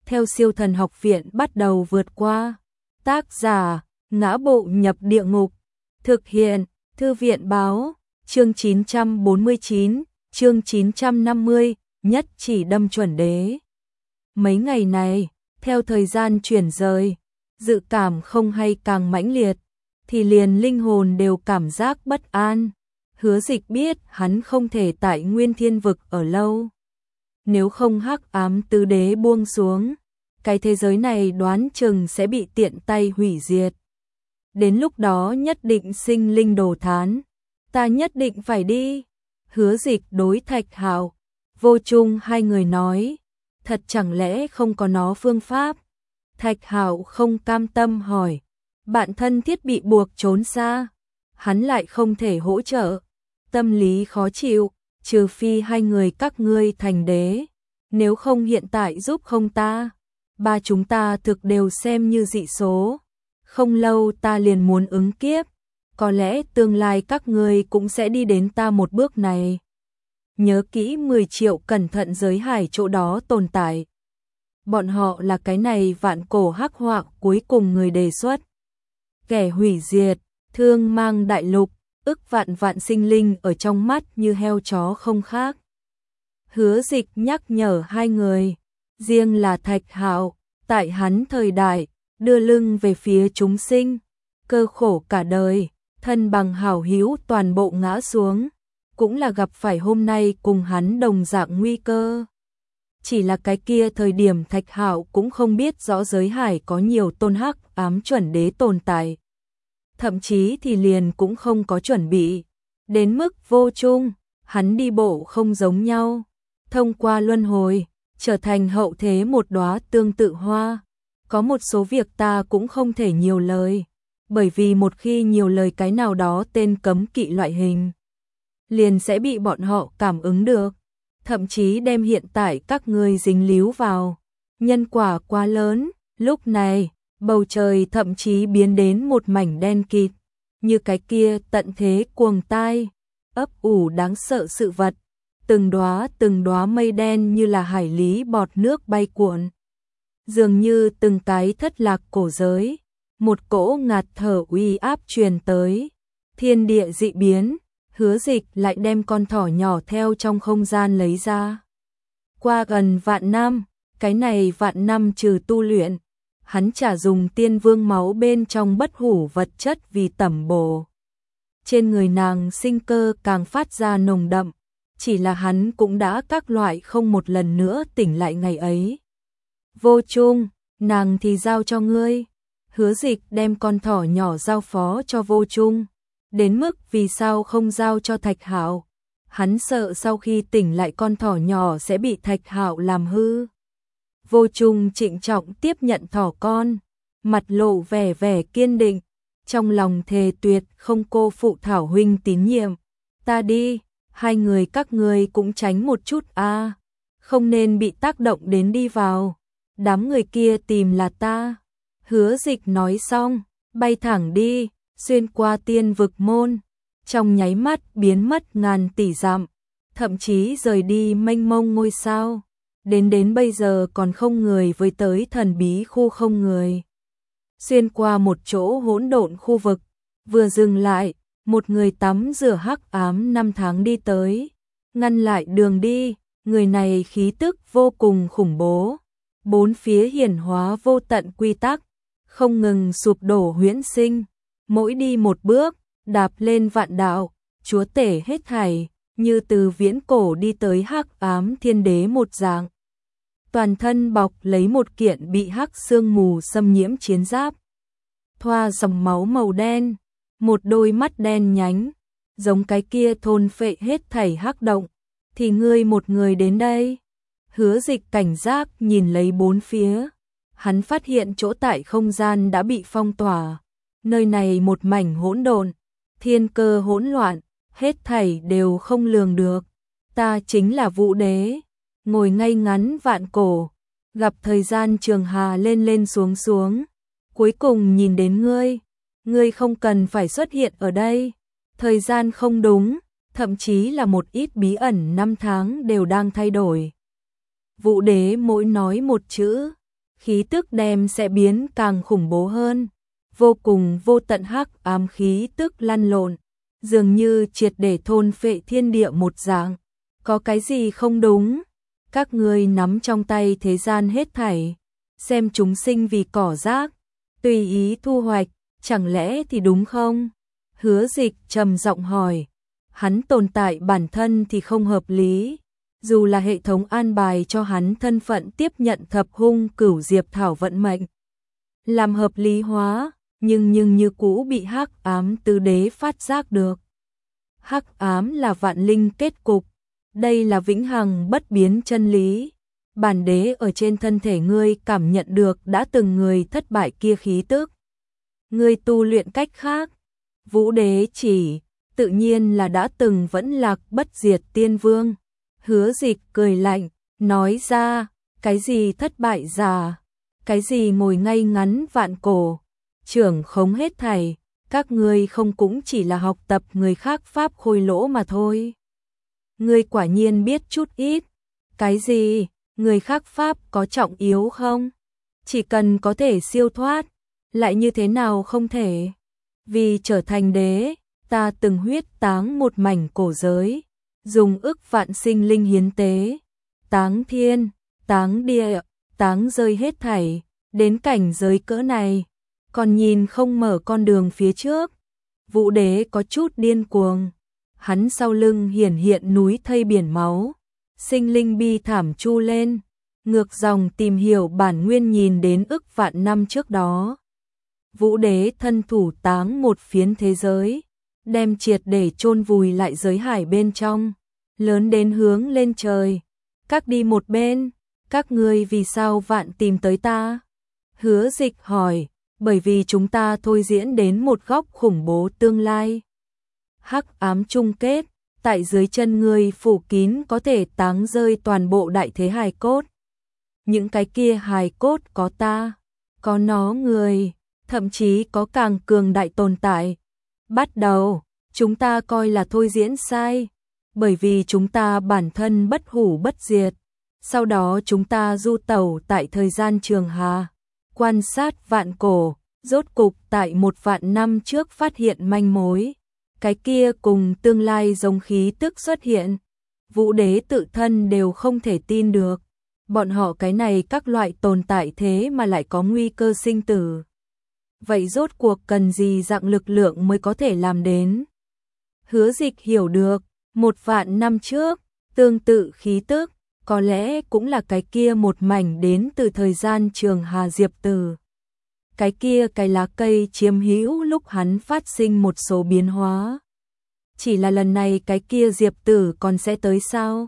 theo Siêu Thần Học Viện bắt đầu vượt qua. Tác giả: Ngã Bộ Nhập Địa Ngục. Thực hiện: Thư viện báo. Chương 949, chương 950, nhất chỉ đâm chuẩn đế. Mấy ngày này, theo thời gian chuyển rời, dự cảm không hay càng mãnh liệt, thì liền linh hồn đều cảm giác bất an. Hứa Dịch biết hắn không thể tại Nguyên Thiên Vực ở lâu. Nếu không hắc ám tứ đế buông xuống, cái thế giới này đoán chừng sẽ bị tiện tay hủy diệt. Đến lúc đó nhất định sinh linh đồ thán. Ta nhất định phải đi. Hứa Dịch đối Thạch Hạo, Vô Chung hai người nói. Thật chẳng lẽ không có nó phương pháp? Thạch Hạo không cam tâm hỏi. Bạn thân thiết bị buộc trốn xa, hắn lại không thể hỗ trợ. Tâm lý khó chịu, trừ phi hai người các ngươi thành đế. Nếu không hiện tại giúp không ta, ba chúng ta thực đều xem như dị số. Không lâu ta liền muốn ứng kiếp, có lẽ tương lai các ngươi cũng sẽ đi đến ta một bước này. Nhớ kỹ 10 triệu cẩn thận giới hải chỗ đó tồn tại. Bọn họ là cái này vạn cổ hắc họa cuối cùng người đề xuất. Kẻ hủy diệt, thương mang đại lục, ức vạn vạn sinh linh ở trong mắt như heo chó không khác. Hứa Dịch nhắc nhở hai người, riêng là Thạch Hạo, tại hắn thời đại, đưa lưng về phía chúng sinh, cơ khổ cả đời, thân bằng hảo hữu toàn bộ ngã xuống, cũng là gặp phải hôm nay cùng hắn đồng dạng nguy cơ. Chỉ là cái kia thời điểm Thạch Hạo cũng không biết rõ giới hải có nhiều tôn hắc ám chuẩn đế tồn tại. Thậm chí thì liền cũng không có chuẩn bị. Đến mức Vô Chung, hắn đi bộ không giống nhau. Thông qua luân hồi, trở thành hậu thế một đóa tương tự hoa. Có một số việc ta cũng không thể nhiều lời. Bởi vì một khi nhiều lời cái nào đó tên cấm kỵ loại hình, liền sẽ bị bọn họ cảm ứng được. Thậm chí đem hiện tại các ngươi dính líu vào. Nhân quả quá lớn, lúc này, bầu trời thậm chí biến đến một mảnh đen kịt, như cái kia tận thế cuồng tai, ấp ủ đáng sợ sự vật, từng đóa mây đen như là hải lý bọt nước bay cuộn. Dường như từng cái thất lạc cổ giới, một cỗ ngạt thở uy áp truyền tới, thiên địa dị biến. Hứa Dịch lại đem con thỏ nhỏ theo trong không gian lấy ra. Qua gần vạn năm, cái này vạn năm trừ tu luyện, hắn chả dùng tiên vương máu bên trong bất hủ vật chất vì tẩm bổ. Trên người nàng sinh cơ càng phát ra nồng đậm, chỉ là hắn cũng đã các loại không một lần nữa tỉnh lại ngày ấy. Vô Chung, nàng thì giao cho ngươi. Hứa Dịch đem con thỏ nhỏ giao phó cho Vô Chung. Đến mức vì sao không giao cho Thạch Hạo? Hắn sợ sau khi tỉnh lại con thỏ nhỏ sẽ bị Thạch Hạo làm hư. Vô Chung trịnh trọng tiếp nhận thỏ con, mặt lộ vẻ kiên định, trong lòng thề tuyệt không cô phụ Thảo huynh tín nhiệm. Ta đi, hai người các ngươi cũng tránh một chút a, không nên bị tác động đến đi vào. Đám người kia tìm là ta. Hứa Dịch nói xong, bay thẳng đi, xuyên qua tiên vực môn, trong nháy mắt biến mất ngàn tỷ dặm, thậm chí rời đi mênh mông ngôi sao. Đến bây giờ còn không người với tới thần bí khu không người. Xuyên qua một chỗ hỗn độn khu vực, vừa dừng lại, một người tắm rửa hắc ám năm tháng đi tới, ngăn lại đường đi. Người này khí tức vô cùng khủng bố, bốn phía hiển hóa vô tận quy tắc, không ngừng sụp đổ huyễn sinh. Mỗi đi một bước, đạp lên vạn đạo, chúa tể hết thảy, như từ viễn cổ đi tới hắc ám thiên đế một dạng. Toàn thân bọc lấy một kiện bị hắc sương mù xâm nhiễm chiến giáp, thoa dòng máu màu đen, một đôi mắt đen nhánh, giống cái kia thôn phệ hết thảy hắc động. Thì ngươi một người đến đây? Hứa Dịch cảnh giác nhìn lấy bốn phía, hắn phát hiện chỗ tại không gian đã bị phong tỏa. Nơi này một mảnh hỗn độn, thiên cơ hỗn loạn, hết thảy đều không lường được. Ta chính là Vũ Đế, ngồi ngay ngắn vạn cổ, gặp thời gian trường hà lên lên xuống xuống, cuối cùng nhìn đến ngươi. Ngươi không cần phải xuất hiện ở đây, thời gian không đúng, thậm chí là một ít bí ẩn năm tháng đều đang thay đổi. Vũ Đế mỗi nói một chữ, khí tức đem sẽ biến càng khủng bố hơn, vô cùng vô tận hắc ám khí tức lăn lộn, dường như triệt để thôn phệ thiên địa một dạng. Có cái gì không đúng? Các ngươi nắm trong tay thế gian hết thảy, xem chúng sinh vì cỏ rác, tùy ý thu hoạch, chẳng lẽ thì đúng không? Hứa Dịch trầm giọng hỏi, hắn tồn tại bản thân thì không hợp lý, dù là hệ thống an bài cho hắn thân phận tiếp nhận thập hung cửu diệp thảo vận mệnh, làm hợp lý hóa, nhưng như cũ bị hắc ám tứ đế phát giác được. Hắc ám là vạn linh kết cục, đây là vĩnh hằng bất biến chân lý. Bản đế ở trên thân thể ngươi cảm nhận được đã từng người thất bại kia khí tức. Ngươi tu luyện cách khác, Vũ đế chỉ, tự nhiên là đã từng vẫn lạc bất diệt tiên vương. Hứa Dịch cười lạnh, nói ra, cái gì thất bại giả, cái gì ngồi ngay ngắn vạn cổ, trưởng khống hết thảy, các ngươi không cũng chỉ là học tập người khác pháp khôi lỗ mà thôi. Ngươi quả nhiên biết chút ít. Cái gì? Người khác pháp có trọng yếu không? Chỉ cần có thể siêu thoát, lại như thế nào không thể? Vì trở thành đế, ta từng huyết táng một mảnh cổ giới, dùng ức vạn sinh linh hiến tế, táng thiên, táng địa, táng rơi hết thảy, đến cảnh giới cỡ này, còn nhìn không mở con đường phía trước. Vũ đế có chút điên cuồng, hắn sau lưng hiển hiện núi thây biển máu, sinh linh bi thảm chu lên, ngược dòng tìm hiểu bản nguyên nhìn đến ức vạn năm trước đó. Vũ đế thân thủ táng một phiến thế giới, đem triệt để chôn vùi lại giới hải bên trong, lớn đến hướng lên trời. Các đi một bên, các ngươi vì sao vạn tìm tới ta? Hứa Dịch hỏi, bởi vì chúng ta thôi diễn đến một góc khủng bố tương lai. Hắc ám chung kết, tại dưới chân ngươi phủ kín có thể táng rơi toàn bộ đại thế hài cốt. Những cái kia hài cốt có ta, có nó người, thậm chí có càng cường đại tồn tại. Bắt đầu, chúng ta coi là thôi diễn sai, bởi vì chúng ta bản thân bất hủ bất diệt. Sau đó chúng ta du tẩu tại thời gian trường hà, quan sát vạn cổ, rốt cục tại 1.000 năm trước phát hiện manh mối. Cái kia cùng tương lai giống khí tức xuất hiện. Vũ đế tự thân đều không thể tin được. Bọn họ cái này các loại tồn tại thế mà lại có nguy cơ sinh tử. Vậy rốt cuộc cần gì dạng lực lượng mới có thể làm đến? Hứa Dịch hiểu được, 1.000 năm trước, tương tự khí tức, có lẽ cũng là cái kia một mảnh đến từ thời gian trường hà diệp tử. Cái kia cái lá cây chiếm hữu lúc hắn phát sinh một số biến hóa. Chỉ là lần này cái kia diệp tử còn sẽ tới sao?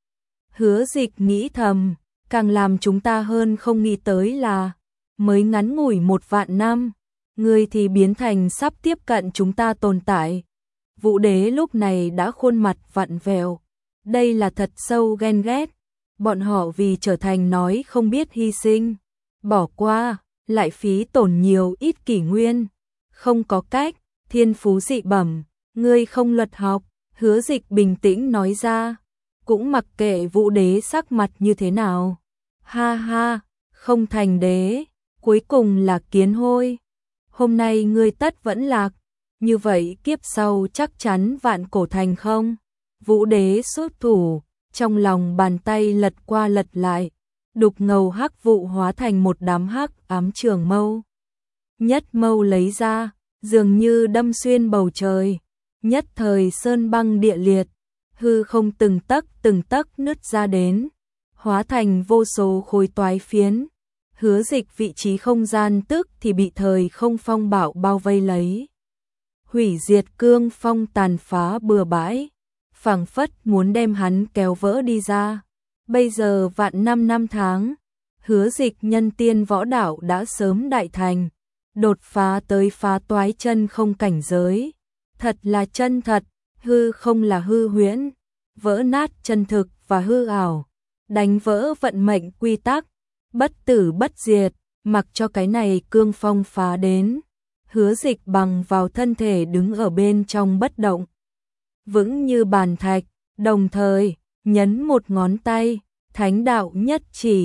Hứa Dịch nghĩ thầm, càng làm chúng ta hơn không nghĩ tới là, mới ngắn ngủi 1.000 năm, ngươi thì biến thành sắp tiếp cận chúng ta tồn tại. Vũ đế lúc này đã khuôn mặt vặn vẹo, đây là thật sâu ghen ghét, bọn họ vì trở thành nói không biết hy sinh, bỏ qua, lại phí tổn nhiều ít kỷ nguyên, không có cách, thiên phú dị bẩm, ngươi không luật học. Hứa Dịch bình tĩnh nói ra, cũng mặc kệ Vũ đế sắc mặt như thế nào. Ha ha, không thành đế, cuối cùng là kiến hôi. Hôm nay ngươi tất vẫn lạc, như vậy kiếp sau chắc chắn vạn cổ thành không? Vũ đế xuất thủ, trong lòng bàn tay lật qua lật lại, đục ngầu hắc vụ hóa thành một đám hắc ám trường mâu. Nhất mâu lấy ra, dường như đâm xuyên bầu trời, nhất thời sơn băng địa liệt, hư không từng tấc nứt ra đến, hóa thành vô số khối toái phiến. Hứa Dịch vị trí không gian tức thì bị thời không phong bạo bao vây lấy. Hủy diệt cương phong tàn phá bừa bãi, phảng phất muốn đem hắn kéo vỡ đi ra. Bây giờ 1.000 năm tháng, Hứa Dịch nhân tiên võ đạo đã sớm đại thành, đột phá tới phá toái chân không cảnh giới. Thật là chân thật, hư không là hư huyễn, vỡ nát chân thực và hư ảo, đánh vỡ vận mệnh quy tắc, bất tử bất diệt, mặc cho cái này cương phong phá đến. Hứa Dịch bằng vào thân thể đứng ở bên trong bất động, vững như bàn thạch, đồng thời nhấn một ngón tay, thánh đạo nhất chỉ,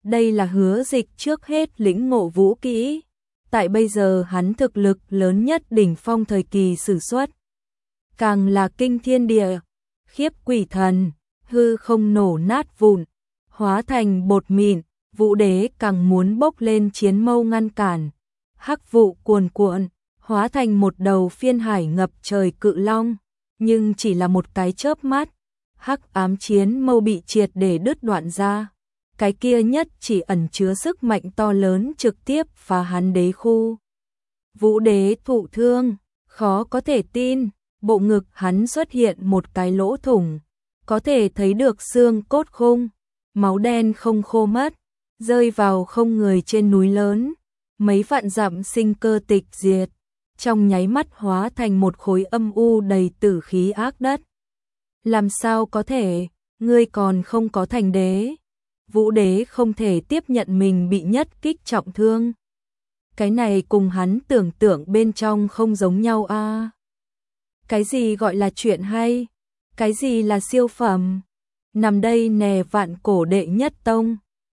Đây là Hứa Dịch trước hết lĩnh ngộ vũ kỹ. Tại bây giờ hắn thực lực lớn nhất đỉnh phong thời kỳ sử xuất. Càng là kinh thiên địa, khiếp quỷ thần, hư không nổ nát vụn, hóa thành bột mịn, Vũ Đế càng muốn bốc lên chiến mâu ngăn cản. Hắc vụ cuồn cuộn, hóa thành một đầu phiên hải ngập trời cự long, nhưng chỉ là một cái chớp mắt, hắc ám chiến mâu bị triệt để đứt đoạn ra. Cái kia nhất chỉ ẩn chứa sức mạnh to lớn trực tiếp phá hắn đế khu. Vũ Đế thụ thương, khó có thể tin, bộ ngực hắn xuất hiện một cái lỗ thủng, có thể thấy được xương cốt khung, máu đen không khô mất, rơi vào không người trên núi lớn, mấy vạn dặm sinh cơ tịch diệt, trong nháy mắt hóa thành một khối âm u đầy tử khí ác đất. Làm sao có thể, ngươi còn không có thành đế? Vũ Đế không thể tiếp nhận mình bị nhất kích trọng thương. Cái này cùng hắn tưởng tượng bên trong không giống nhau a. Cái gì gọi là chuyện hay? Cái gì là siêu phẩm? Nằm đây nè vạn cổ đệ nhất tông.